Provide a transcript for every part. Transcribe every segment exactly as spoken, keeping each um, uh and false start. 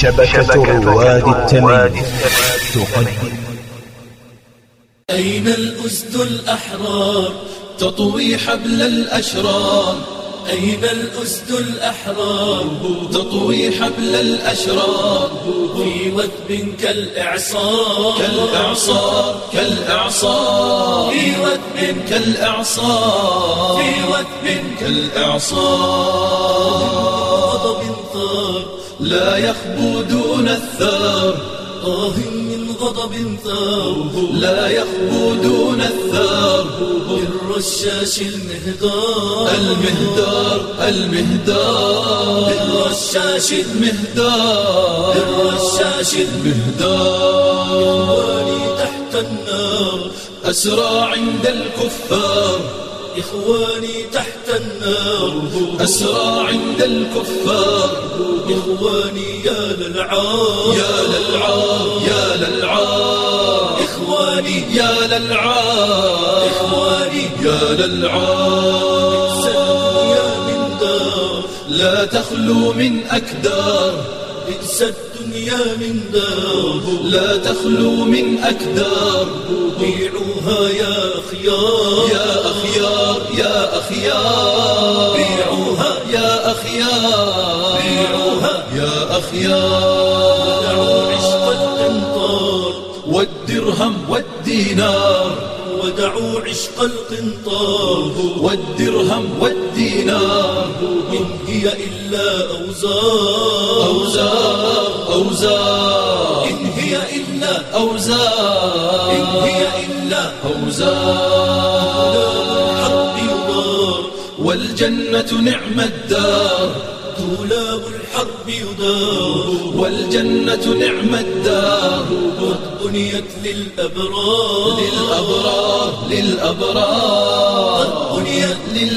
شبكة رواد التمييز تقدم. أين الأسد الأحرار تطوي حبل الأشرار؟ أين الأسد الأحرار تطوي حبل الأشرار؟ في وثب كالإعصار كالإعصار كالإعصار في وثب كالإعصار في وثب كالإعصار. غضب ثار لا يخبو دون الثار، طاه من غضب ثار لا يخبو دون الثار. بالرشاش المهدار المهدار المهدار بالرشاش المهدار بالرشاش المهدار. إخواني تحت النار أسرى عند الكفار، إخواني تحت النار أسرى عند الكفار. إخواني يا للعار يا للعار يا للعار. إخواني يا للعار إخواني يا للعار. يا من دار لا تخلو من أكدار، بئس الدنيا من دار لا تخلو من أكدار. بيعوها يا أخيار يا أخيار يا أخيار. بيعوها يا أخيار بيعوها يا أخيار. ودعوا عشق القنطار والدرهم والدينار، ودعوا عشق القنطار والدرهم والدينار. إن هي إلا أوزار أوزار أوزار. إن هي إلا أوزار إن هي إلا أوزار. الحرب يدار والجنة نعم الدار، دولاب الحرب يدار والجنة نعم الدار. قد بنيت للأبرار للأبرار للأبرار. قد بنيت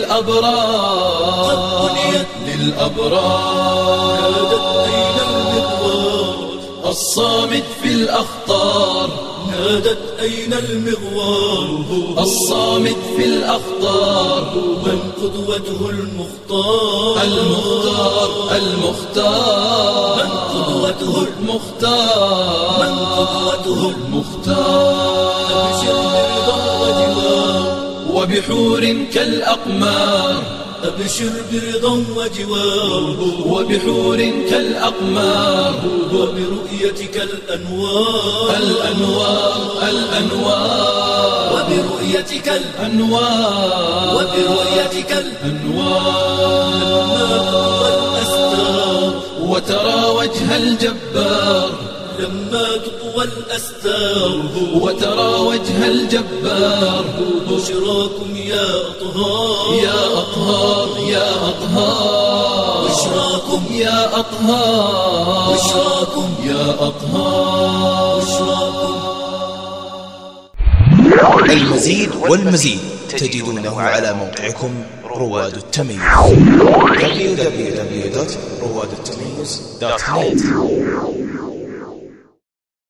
للأبرار قد بنيت للأبرار. نادت أين المغوار الصامت في الأخطار، نادت أين المغوار الصامت في الأخطار. من قدوته المختار المختار المختار. من قدوته المختار من قدوته المختار. أبشر برضا وجوار وبحور كالأقمار، أبشر برضا وجوار وبحور كالأقمار. وبرؤيتك الأنوار الأنوار الأنوار. وبرؤيتك الأنوار وبرؤيتك الأنوار. والأستار وترى وجه الجبار، لما تطوى الأستار وترى وجه الجبار. بشراكم يا أطهار يا أطهار يا أطهار. بشراكم يا أطهار بشراكم يا أطهار. بشراكم. المزيد والمزيد تجدونه على موقعكم رواد التمييز دبليو دبليو دبليو دوت رواد التمييز دوت نت.